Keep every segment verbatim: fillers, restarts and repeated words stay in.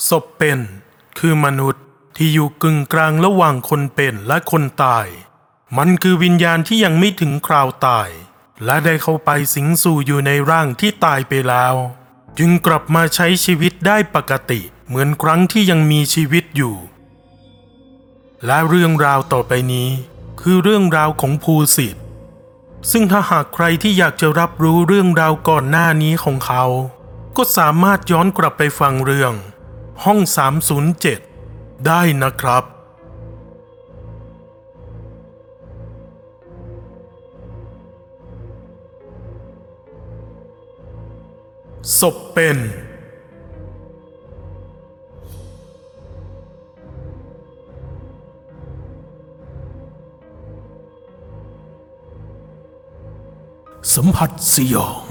ศพเป็นคือมนุษย์ที่อยู่กึ่งกลางระหว่างคนเป็นและคนตายมันคือวิญญาณที่ยังไม่ถึงคราวตายและได้เข้าไปสิงสู่อยู่ในร่างที่ตายไปแล้วจึงกลับมาใช้ชีวิตได้ปกติเหมือนครั้งที่ยังมีชีวิตอยู่และเรื่องราวต่อไปนี้คือเรื่องราวของภูสิทธิ์ซึ่งถ้าหากใครที่อยากจะรับรู้เรื่องราวก่อนหน้านี้ของเขาก็สามารถย้อนกลับไปฟังเรื่องห้องสามศูนย์เจ็ดได้นะครับศพเป็นสัมผัสสยอง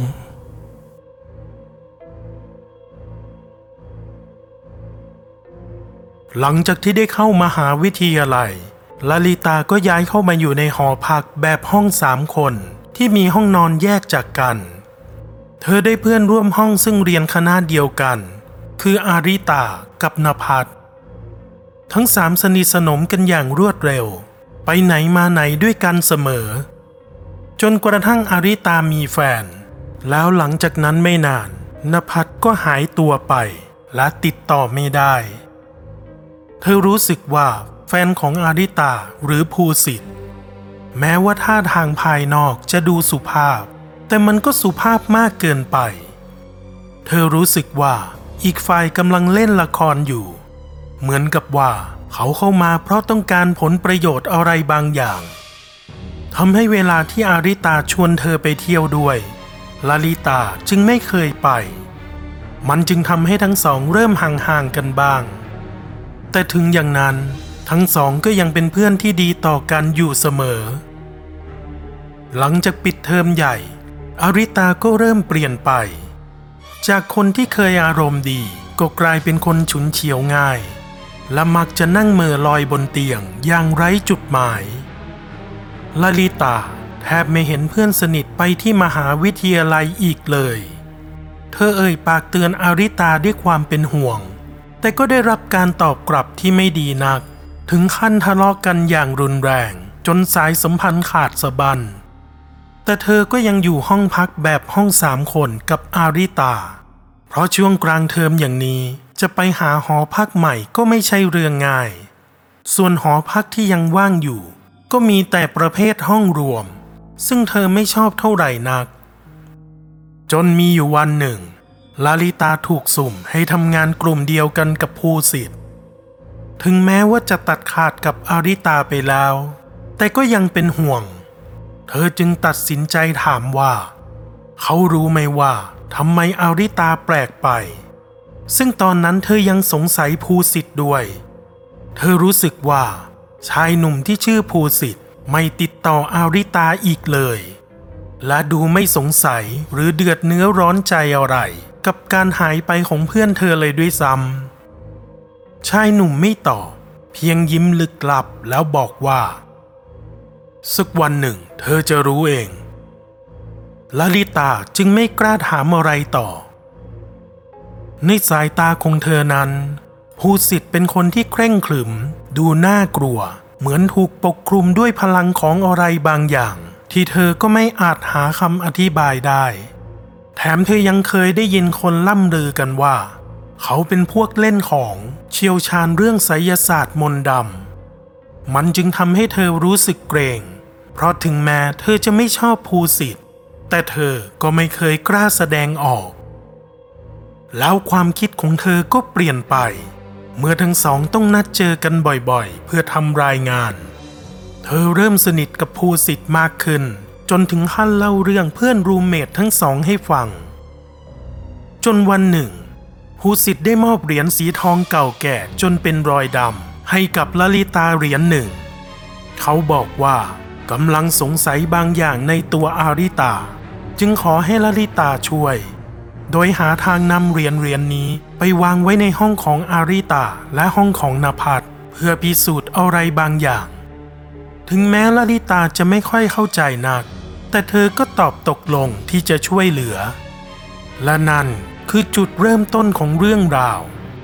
หลังจากที่ได้เข้ามหาวิทยาลัยลลิตาก็ย้ายเข้ามาอยู่ในหอพักแบบห้องสามคนที่มีห้องนอนแยกจากกันเธอได้เพื่อนร่วมห้องซึ่งเรียนคณะเดียวกันคืออาริตากับณภัทรทั้งสามสนิทสนมกันอย่างรวดเร็วไปไหนมาไหนด้วยกันเสมอจนกระทั่งอาริตามีแฟนแล้วหลังจากนั้นไม่นานณภัทรก็หายตัวไปและติดต่อไม่ได้เธอรู้สึกว่าแฟนของอาริตาหรือภูสิทธิ์แม้ว่าท่าทางภายนอกจะดูสุภาพแต่มันก็สุภาพมากเกินไปเธอรู้สึกว่าอีกฝ่ายกำลังเล่นละครอยู่เหมือนกับว่าเขาเข้ามาเพราะต้องการผลประโยชน์อะไรบางอย่างทำให้เวลาที่อาริตาชวนเธอไปเที่ยวด้วยลลิตาจึงไม่เคยไปมันจึงทำให้ทั้งสองเริ่มห่างๆกันบ้างแต่ถึงอย่างนั้นทั้งสองก็ยังเป็นเพื่อนที่ดีต่อกันอยู่เสมอหลังจากปิดเทอมใหญ่อาริตาก็เริ่มเปลี่ยนไปจากคนที่เคยอารมณ์ดีก็กลายเป็นคนฉุนเฉียวง่ายและมักจะนั่งเม่อลอยบนเตียงอย่างไร้จุดหมายลลิตาแทบไม่เห็นเพื่อนสนิทไปที่มหาวิทยาลัยอีกเลยเธอเอ่ยปากเตือนอาริตาด้วยความเป็นห่วงแต่ก็ได้รับการตอบกลับที่ไม่ดีนักถึงขั้นทะเลาะกันอย่างรุนแรงจนสายสัมพันธ์ขาดสะบั้นแต่เธอก็ยังอยู่ห้องพักแบบห้องสามคนกับอาริตาเพราะช่วงกลางเทอมอย่างนี้จะไปหาหอพักใหม่ก็ไม่ใช่เรื่องง่ายส่วนหอพักที่ยังว่างอยู่ก็มีแต่ประเภทห้องรวมซึ่งเธอไม่ชอบเท่าไหร่นักจนมีอยู่วันหนึ่งลลิตาถูกสุ่มให้ทำงานกลุ่มเดียวกันกับภูสิทธิ์ถึงแม้ว่าจะตัดขาดกับอาริตาไปแล้วแต่ก็ยังเป็นห่วงเธอจึงตัดสินใจถามว่าเขารู้ไหมว่าทำไมอาริตาแปลกไปซึ่งตอนนั้นเธอยังสงสัยภูสิทธิ์ด้วยเธอรู้สึกว่าชายหนุ่มที่ชื่อภูสิทธิ์ไม่ติดต่ออาริตาอีกเลยและดูไม่สงสัยหรือเดือดเนื้อร้อนใจอะไรกับการหายไปของเพื่อนเธอเลยด้วยซ้ำชายหนุ่มไม่ตอบเพียงยิ้มลึกลับแล้วบอกว่าสักวันหนึ่งเธอจะรู้เองลลิตาจึงไม่กล้าถามอะไรต่อในสายตาของเธอนั้นภูสิทธิ์เป็นคนที่เคร่งขรึมดูน่ากลัวเหมือนถูกปกคลุมด้วยพลังของอะไรบางอย่างที่เธอก็ไม่อาจหาคำอธิบายได้แถมเธอยังเคยได้ยินคนล่ำลือกันว่าเขาเป็นพวกเล่นของเชี่ยวชาญเรื่องไสยศาสตร์มนต์ดำมันจึงทำให้เธอรู้สึกเกรงเพราะถึงแม้เธอจะไม่ชอบภูสิทธิ์แต่เธอก็ไม่เคยกล้าแสดงออกแล้วความคิดของเธอก็เปลี่ยนไปเมื่อทั้งสองต้องนัดเจอกันบ่อยๆเพื่อทำรายงานเธอเริ่มสนิทกับภูสิทธิ์มากขึ้นจนถึงขั้นเล่าเรื่องเพื่อนรูมเมททั้งสองให้ฟังจนวันหนึ่งภูสิทธิ์ได้มอบเหรียญสีทองเก่าแก่จนเป็นรอยดำให้กับลลิตาเหรียญหนึ่งเขาบอกว่ากำลังสงสัยบางอย่างในตัวอาริตาจึงขอให้ลลิตาช่วยโดยหาทางนำเหรียญเหรียญนี้ไปวางไว้ในห้องของอาริตาและห้องของณภัทรเพื่อพิสูจน์อะไรบางอย่างถึงแม้ลลิตาจะไม่ค่อยเข้าใจนักแต่เธอก็ตอบตกลงที่จะช่วยเหลือและนั่นคือจุดเริ่มต้นของเรื่องราว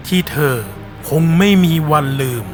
ที่เธอคงไม่มีวันลืม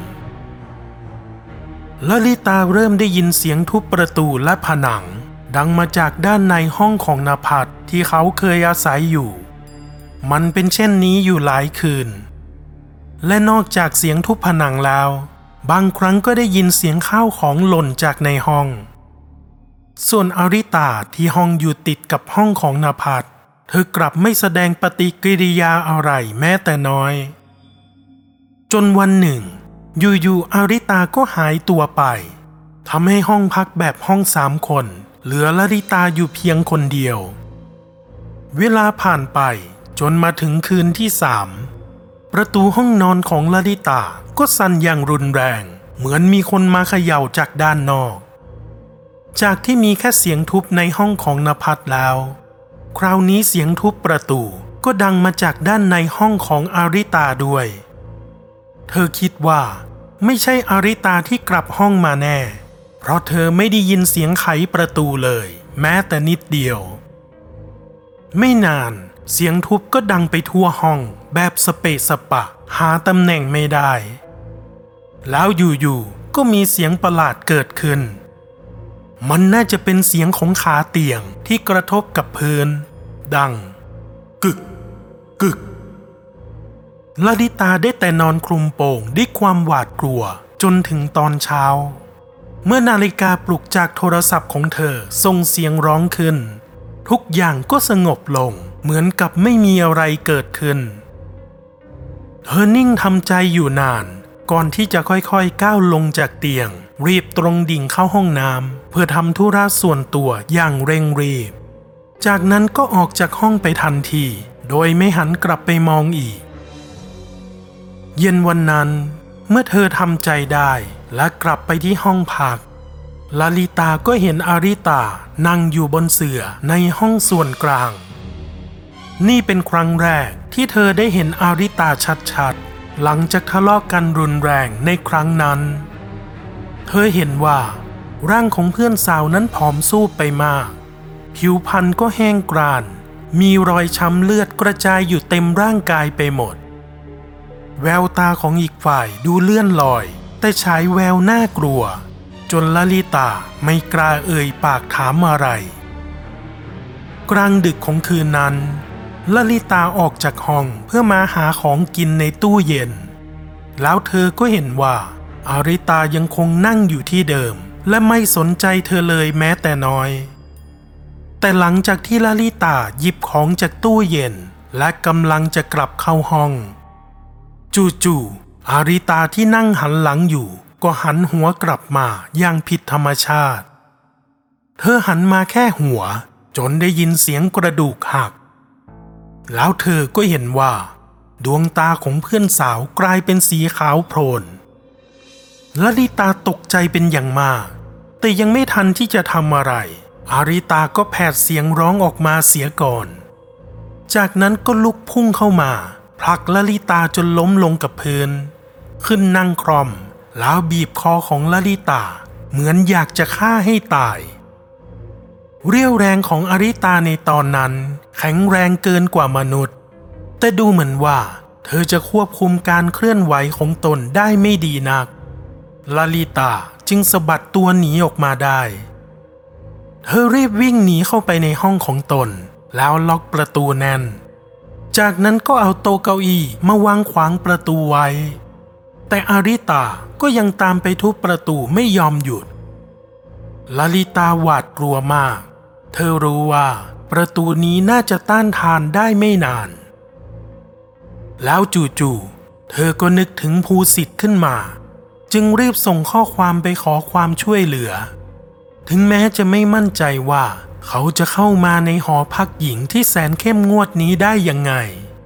ลลิตาเริ่มได้ยินเสียงทุบประตูและผนังดังมาจากด้านในห้องของนภัสที่เขาเคยอาศัยอยู่มันเป็นเช่นนี้อยู่หลายคืนและนอกจากเสียงทุบผนังแล้วบางครั้งก็ได้ยินเสียงข้าวของหล่นจากในห้องส่วนอาริตาที่ห้องอยู่ติดกับห้องของนภัสเธอกลับไม่แสดงปฏิกิริยาอะไรแม้แต่น้อยจนวันหนึ่งอยู่ๆอาริตาก็หายตัวไปทำให้ห้องพักแบบห้องสามคนเหลือลลิตาอยู่เพียงคนเดียวเวลาผ่านไปจนมาถึงคืนที่สามประตูห้องนอนของลลิตาก็สั่นอย่างรุนแรงเหมือนมีคนมาเขย่าจากด้านนอกจากที่มีแค่เสียงทุบในห้องของนภัสแล้วคราวนี้เสียงทุบประตูก็ดังมาจากด้านในห้องของอาริตาด้วยเธอคิดว่าไม่ใช่อาริตาที่กลับห้องมาแน่เพราะเธอไม่ได้ยินเสียงไขประตูเลยแม้แต่นิดเดียวไม่นานเสียงทุบก็ดังไปทั่วห้องแบบสเปะสปะหาตำแหน่งไม่ได้แล้วอยู่ๆก็มีเสียงประหลาดเกิดขึ้นมันน่าจะเป็นเสียงของขาเตียงที่กระทบกับพื้นดังกึกกึกลลิตาได้แต่นอนคลุมโปงด้วยความหวาดกลัวจนถึงตอนเช้าเมื่อนาฬิกาปลุกจากโทรศัพท์ของเธอส่งเสียงร้องขึ้นทุกอย่างก็สงบลงเหมือนกับไม่มีอะไรเกิดขึ้นเธอนิ่งทำใจอยู่นานก่อนที่จะค่อยๆก้าวลงจากเตียงรีบตรงดิ่งเข้าห้องน้ำเพื่อทำธุระส่วนตัวอย่างเร่งรีบจากนั้นก็ออกจากห้องไปทันทีโดยไม่หันกลับไปมองอีกเย็นวันนั้นเมื่อเธอทำใจได้และกลับไปที่ห้องพักลลิตาก็เห็นอาริตานั่งอยู่บนเสื่อในห้องส่วนกลางนี่เป็นครั้งแรกที่เธอได้เห็นอาริตาชัดๆหลังจากทะเลาะกันรุนแรงในครั้งนั้นเธอเห็นว่าร่างของเพื่อนสาวนั้นผอมซูบไปมากผิวพรรณก็แห้งกร้านมีรอยช้ำเลือดกระจายอยู่เต็มร่างกายไปหมดแววตาของอีกฝ่ายดูเลื่อนลอยแต่ฉายแววน่ากลัวจนลลิตาไม่กล้าเอ่ยปากถามอะไรกลางดึกของคืนนั้นลลิตาออกจากห้องเพื่อมาหาของกินในตู้เย็นแล้วเธอก็เห็นว่าอาริตายังคงนั่งอยู่ที่เดิมและไม่สนใจเธอเลยแม้แต่น้อยแต่หลังจากที่ลลิตาหยิบของจากตู้เย็นและกำลังจะกลับเข้าห้องจู่ๆอาริตาที่นั่งหันหลังอยู่ก็หันหัวกลับมาอย่างผิดธรรมชาติเธอหันมาแค่หัวจนได้ยินเสียงกระดูกหักแล้วเธอก็เห็นว่าดวงตาของเพื่อนสาวกลายเป็นสีขาวโพลนลลิตาตกใจเป็นอย่างมากแต่ยังไม่ทันที่จะทำอะไรอาริตาก็แผดเสียงร้องออกมาเสียก่อนจากนั้นก็ลุกพุ่งเข้ามาผลักลลิตาจนล้มลงกับพื้นขึ้นนั่งคร่อมแล้วบีบคอของลลิตาเหมือนอยากจะฆ่าให้ตายเรี่ยวแรงของอาริตาในตอนนั้นแข็งแรงเกินกว่ามนุษย์แต่ดูเหมือนว่าเธอจะควบคุมการเคลื่อนไหวของตนได้ไม่ดีนักลลิตาจึงสะบัดตัวหนีออกมาได้เธอรีบวิ่งหนีเข้าไปในห้องของตนแล้วล็อกประตูแน่นจากนั้นก็เอาโต๊ะเก้าอี้มาวางขวางประตูไว้แต่อาริตาก็ยังตามไปทุบประตูไม่ยอมหยุดลลิตาหวาดกลัวมากเธอรู้ว่าประตูนี้น่าจะต้านทานได้ไม่นานแล้วจู่ๆเธอก็นึกถึงภูสิทธิ์ขึ้นมาจึงรีบส่งข้อความไปขอความช่วยเหลือถึงแม้จะไม่มั่นใจว่าเขาจะเข้ามาในหอพักหญิงที่แสนเข้มงวดนี้ได้ยังไง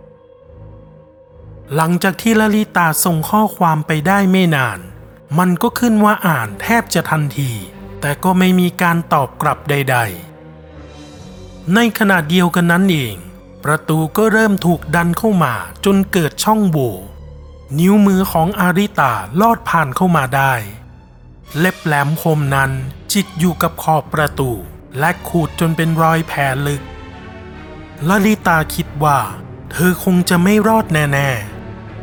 หลังจากที่ลลิตาส่งข้อความไปได้ไม่นานมันก็ขึ้นว่าอ่านแทบจะทันทีแต่ก็ไม่มีการตอบกลับใดๆในขณะเดียวกันนั้นเองประตูก็เริ่มถูกดันเข้ามาจนเกิดช่องโหว่นิ้วมือของอาริตาลอดผ่านเข้ามาได้เล็บแหลมคมนั้นจิกอยู่กับขอบประตูและขูดจนเป็นรอยแผลลึกลลิตาคิดว่าเธอคงจะไม่รอดแน่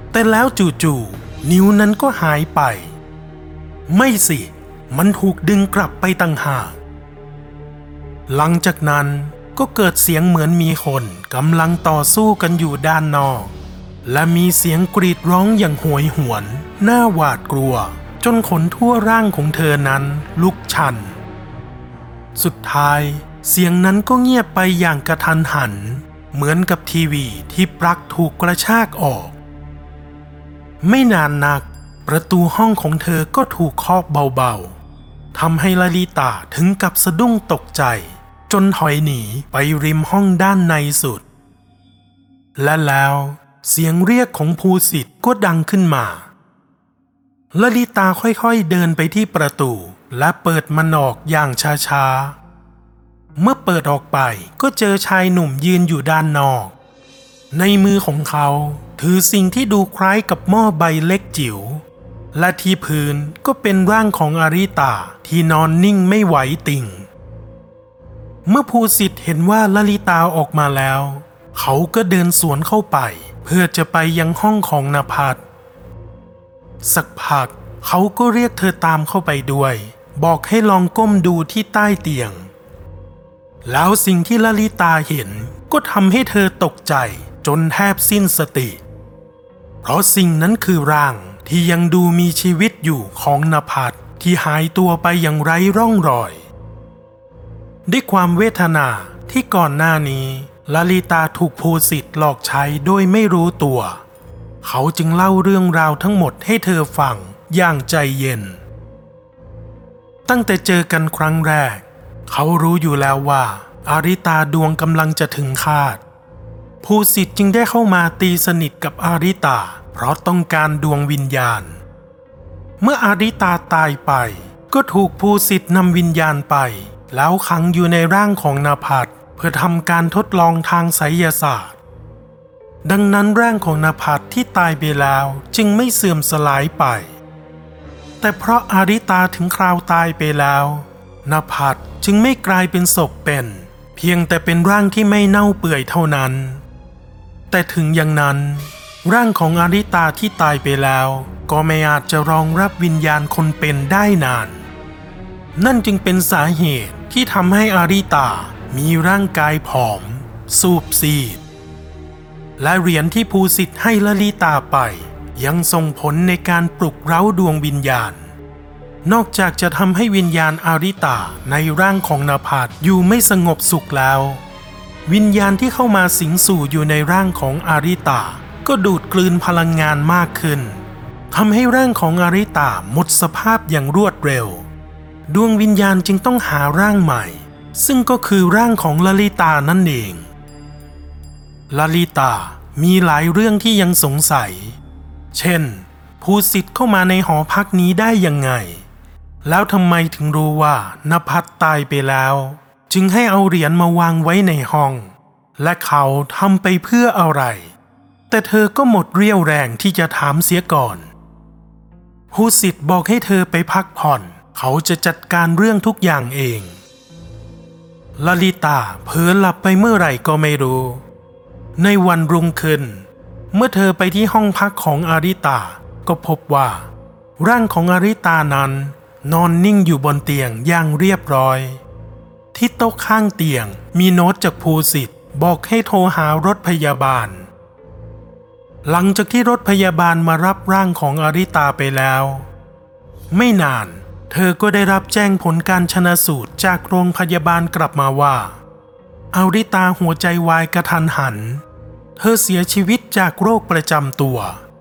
แต่แล้วจู่ๆนิ้วนั้นก็หายไปไม่สิมันถูกดึงกลับไปต่างหากหลังจากนั้นก็เกิดเสียงเหมือนมีคนกำลังต่อสู้กันอยู่ด้านนอกและมีเสียงกรีดร้องอย่างโหยหวนน่าหวาดกลัวจนขนทั่วร่างของเธอนั้นลุกชันสุดท้ายเสียงนั้นก็เงียบไปอย่างกระทันหันเหมือนกับทีวีที่ปลั๊กถูกกระชากออกไม่นานนักประตูห้องของเธอก็ถูกเคาะเบาๆทำให้ลลิตาถึงกับสะดุ้งตกใจจนถอยหนีไปริมห้องด้านในสุดและแล้วเสียงเรียกของภูสิทธิ์ก็ดังขึ้นมาลลิตาค่อยๆเดินไปที่ประตูและเปิดมันออกอย่างช้าๆเมื่อเปิดออกไปก็เจอชายหนุ่มยืนอยู่ด้านนอกในมือของเขาถือสิ่งที่ดูคล้ายกับหม้อใบเล็กจิ๋วและที่พื้นก็เป็นร่างของอาริตาที่นอนนิ่งไม่ไหวติ่งเมื่อภูสิทธิ์เห็นว่าลลิตาออกมาแล้วเขาก็เดินสวนเข้าไปเพื่อจะไปยังห้องของณภัทรสักพักเขาก็เรียกเธอตามเข้าไปด้วยบอกให้ลองก้มดูที่ใต้เตียงแล้วสิ่งที่ลลิตาเห็นก็ทำให้เธอตกใจจนแทบสิ้นสติเพราะสิ่งนั้นคือร่างที่ยังดูมีชีวิตอยู่ของณภัทรที่หายตัวไปอย่างไร้ร่องรอยด้วยความเวทนาที่ก่อนหน้านี้ลลิตาถูกภูสิทธิ์หลอกใช้โดยไม่รู้ตัวเขาจึงเล่าเรื่องราวทั้งหมดให้เธอฟังอย่างใจเย็นตั้งแต่เจอกันครั้งแรกเขารู้อยู่แล้วว่าอาริตาดวงกำลังจะถึงคาดภูสิทธิ์จึงได้เข้ามาตีสนิทกับอาริตาเพราะต้องการดวงวิญญาณเมื่ออาริตาตายไปก็ถูกภูสิทธิ์นำวิญญาณไปแล้วขังอยู่ในร่างของณภัทรเพื่อทำการทดลองทางไสยศาสตร์ดังนั้นร่างของณภัทรที่ตายไปแล้วจึงไม่เสื่อมสลายไปแต่เพราะอาริตาถึงคราวตายไปแล้วณภัทรจึงไม่กลายเป็นศพเป็นเพียงแต่เป็นร่างที่ไม่เน่าเปื่อยเท่านั้นแต่ถึงอย่างนั้นร่างของอาริตาที่ตายไปแล้วก็ไม่อาจจะรองรับวิญญาณคนเป็นได้นานนั่นจึงเป็นสาเหตุที่ทำให้อาริตามีร่างกายผอมสูบซีดและเหรียญที่ภูสิทธิ์ให้ลลิตาไปยังส่งผลในการปลุกเร้าดวงวิญญาณนอกจากจะทำให้วิญญาณอาริตาในร่างของณภัทรอยู่ไม่สงบสุขแล้ววิญญาณที่เข้ามาสิงสู่อยู่ในร่างของอาริตาก็ดูดกลืนพลังงานมากขึ้นทำให้ร่างของอาริตาหมดสภาพอย่างรวดเร็วดวงวิญญาณจึงต้องหาร่างใหม่ซึ่งก็คือร่างของลลิตานั่นเองลลิตามีหลายเรื่องที่ยังสงสัยเช่นภูสิทธิ์เข้ามาในหอพักนี้ได้ยังไงแล้วทำไมถึงรู้ว่าณภัทรตายไปแล้วจึงให้เอาเหรียญมาวางไว้ในห้องและเขาทำไปเพื่ออะไรแต่เธอก็หมดเรี่ยวแรงที่จะถามเสียก่อนภูสิทธิ์บอกให้เธอไปพักผ่อนเขาจะจัดการเรื่องทุกอย่างเองลลิตาเผลอหลับไปเมื่อไหร่ก็ไม่รู้ในวันรุ่งขึ้นเมื่อเธอไปที่ห้องพักของอาริตาก็พบว่าร่างของอาริตานั้นนอนนิ่งอยู่บนเตียงอย่างเรียบร้อยที่โต๊ะข้างเตียงมีโน้ตจากภูสิทธิ์บอกให้โทรหารถพยาบาลหลังจากที่รถพยาบาลมารับร่างของอาริตาไปแล้วไม่นานเธอก็ได้รับแจ้งผลการชันสูตรจากโรงพยาบาลกลับมาว่าอาริตาหัวใจวายกระทันหันเธอเสียชีวิตจากโรคประจำตัว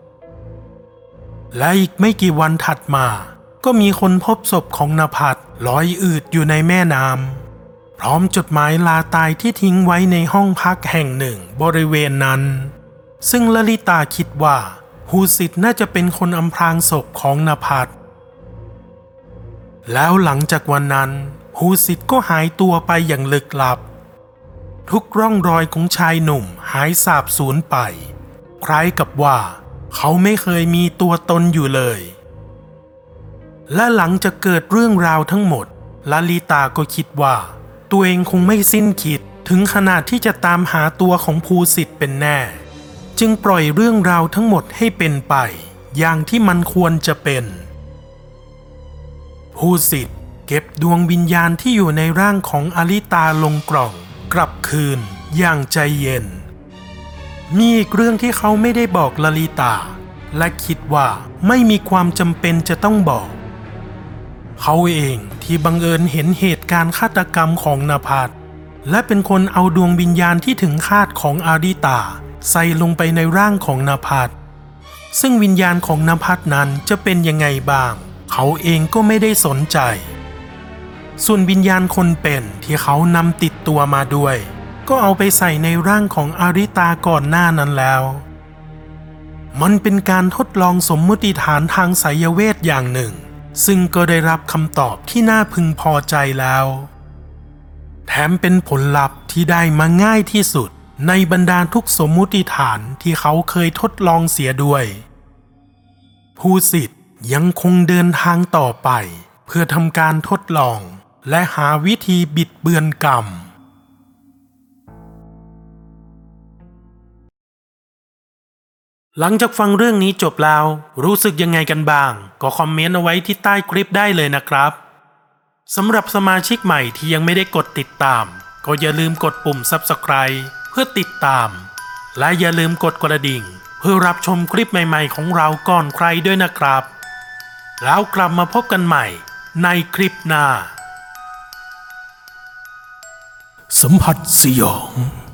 และอีกไม่กี่วันถัดมาก็มีคนพบศพของณภัทรลอยอืดอยู่ในแม่น้ำพร้อมจดหมายลาตายที่ทิ้งไว้ในห้องพักแห่งหนึ่งบริเวณนั้นซึ่งลลิตาคิดว่าภูสิทธิ์น่าจะเป็นคนอำพรางศพของณภัทรแล้วหลังจากวันนั้นภูสิทธิ์ก็หายตัวไปอย่างลึกลับทุกร่องรอยของชายหนุ่มหายสาบสูญไปคล้ายกับว่าเขาไม่เคยมีตัวตนอยู่เลยและหลังจากเกิดเรื่องราวทั้งหมดลลิตาก็คิดว่าตัวเองคงไม่สิ้นคิดถึงขนาดที่จะตามหาตัวของภูสิทธิ์เป็นแน่จึงปล่อยเรื่องราวทั้งหมดให้เป็นไปอย่างที่มันควรจะเป็นภูสิทธิ์เก็บดวงวิญญาณที่อยู่ในร่างของอลิตาลงกล่องกลับคืนอย่างใจเย็นมีอีกเรื่องที่เขาไม่ได้บอกลลิตาและคิดว่าไม่มีความจำเป็นจะต้องบอกเขาเองที่บังเอิญเห็นเหตุการณ์ฆาตกรรมของนภัสและเป็นคนเอาดวงวิญญาณที่ถึงคาดของอาริตาใส่ลงไปในร่างของนภัสซึ่งวิญญาณของนภัสนั้นจะเป็นยังไงบ้างเขาเองก็ไม่ได้สนใจส่วนวิญญาณคนเป็นที่เขานำติดตัวมาด้วยก็เอาไปใส่ในร่างของอาริตาก่อนหน้านั้นแล้วมันเป็นการทดลองสมมติฐานทางไสยเวทอย่างหนึ่งซึ่งก็ได้รับคำตอบที่น่าพึงพอใจแล้วแถมเป็นผลลัพธ์ที่ได้มาง่ายที่สุดในบรรดาทุกสมมุติฐานที่เขาเคยทดลองเสียด้วยภูสิทธิ์ยังคงเดินทางต่อไปเพื่อทำการทดลองและหาวิธีบิดเบือนกรรมหลังจากฟังเรื่องนี้จบแล้วรู้สึกยังไงกันบ้างก็คอมเมนต์เอาไว้ที่ใต้คลิปได้เลยนะครับสำหรับสมาชิกใหม่ที่ยังไม่ได้กดติดตามก็อย่าลืมกดปุ่ม ซับสไครบ์ เพื่อติดตามและอย่าลืมกดกระดิ่งเพื่อรับชมคลิปใหม่ๆของเราก่อนใครด้วยนะครับแล้วกลับมาพบกันใหม่ในคลิปหน้าสัมผัสสยอง